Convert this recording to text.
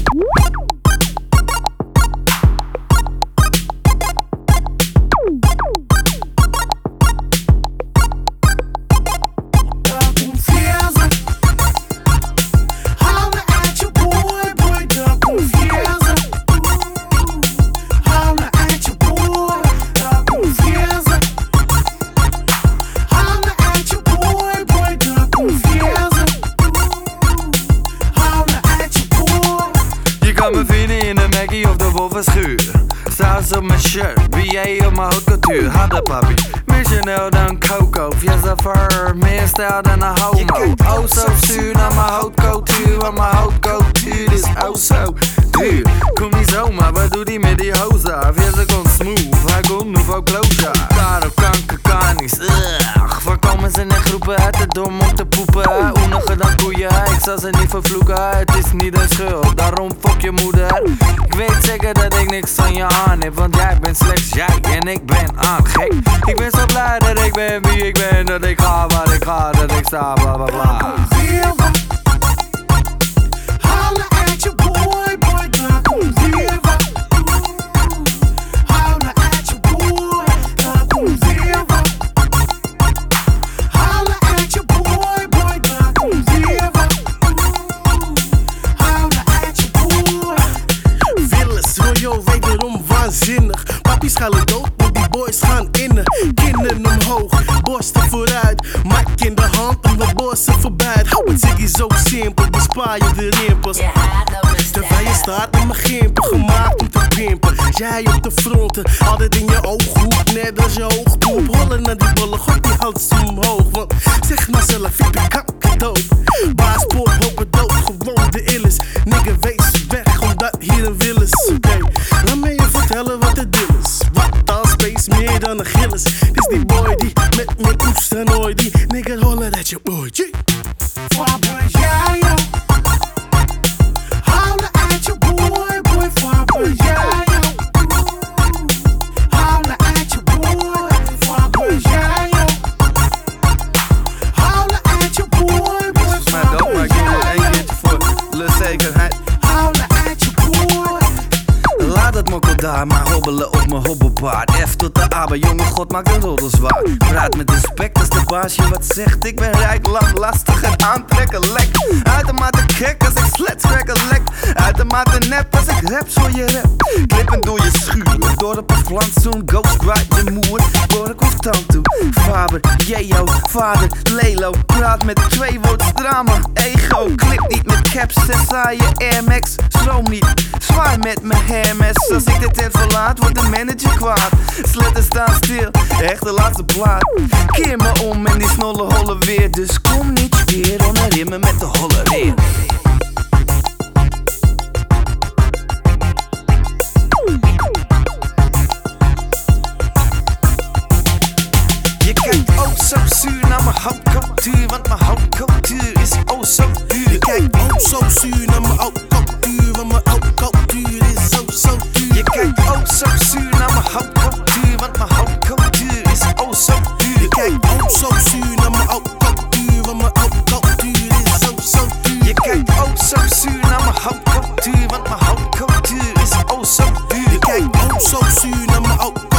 Me vinden in de Mackie of de Wolfenschuur. Saus op mijn shirt, BA op mijn haute hadden papi. Meer Chanel dan Coco, Fiesta Fur. Meer stijl dan een homo. Oh zo zuur naar mijn hautcultuur. Want mijn hautcultuur is oh zo duur. Kom niet zomaar, wat doet hij met die hoza? Fiesta komt smooth, hij komt nouveau closure. Daarop kanker kan niets. Waar komen ze in groepen uit de dom om te poepen? Oeniger dan koeien, ik zal ze niet vervloeken. Het is niet een schuld, daarom fuck je moeder. Ik weet zeker dat ik niks van je aan heb, want jij bent slechts jij en ik ben aangek. Ik ben zo blij dat ik ben wie ik ben, dat ik ga waar ik ga, dat ik sta bla bla bla. Holla at your boy, boy, daar komt weer wat. Holla at your boy, daar komt weer wat. Holla at your boy, boy, daar komt weer wat. Holla at your boy. Willis, Royo, wederom waanzinnig. Papi's gaan dood, maar die boys gaan innen. Kinnen omhoog, borsten vooruit. Mic in de hand en we borsten voorbij. Het ziggy zo simpel, bespaar je de rimpels. Terwijl je staat in mijn gimpen, gemaakt om te pimpen. Jij op de fronten, altijd in je ooghoek, net als je oogpoep. Rollen naar die bollen, gooi die hand omhoog. Want zeg maar zelf, ik ben kankerdood. Baas, poort, boven dood, gewoon de illis. Nigga, wees weg, omdat hier een wil is. Oké, laat me je vertellen wat de deal is. Wat als space meer dan een gillis. Dit is die boy die met me koest en ooit. Die nigga rollen dat je boy. Fabra, ja, ja. Holla at your boy, boy, Fabra, ja, ja. Holla at your boy, Fabra, ja, ja. Holla at your boy, boy, Maar dood, maar ik doe het één keertje voor de zekerheid. Holla at your boy. Laat het mokkel daar maar hobbelen op mijn hobbelpaard. F tot de A, bij jonge god maakt een roddel zwaar. Praat met respect als de baasje wat zegt. Ik ben rijk, lang, lastig en aantrekken lek. Uitermate gek als ik sletscracker lek. Uitermate nep als ik rap voor je rap. Klippen door je schuur, door op een plantsoen. Ghost ride de moer, voor ik hoef tand toe. Faber, Jeo, vader, Lelo. Praat met twee woords drama, ego. Klik niet met caps, saaie Air Max. Stroom niet, zwaai met mijn Hermes. Als ik de tent verlaat, wordt de manager kwaad. Sletten staan stil, echt de laatste plaat. Keer me om en die snolle hollen weer. Dus kom niet weer onder rimmen met de holle weer. Je kijkt oh zo zuur naar mijn houtcultuur, want mijn houtcultuur is oh zo duur. Je kijkt oh zo zuur naar mijn oude cultuur, want mijn oude cultuur is oh zo duur. Je kijkt oh zo zuur naar mijn houtcultuur, want mijn houtcultuur is oh zo duur. Je kijkt oh zo zuur naar mijn oude cultuur, want mijn oude cultuur is oh zo duur. Je kijkt oh zo zuur naar mijn houtcultuur, want mijn houtcultuur is oh zo duur. Je kijkt oh zo zuur naar mijn oude cultuur.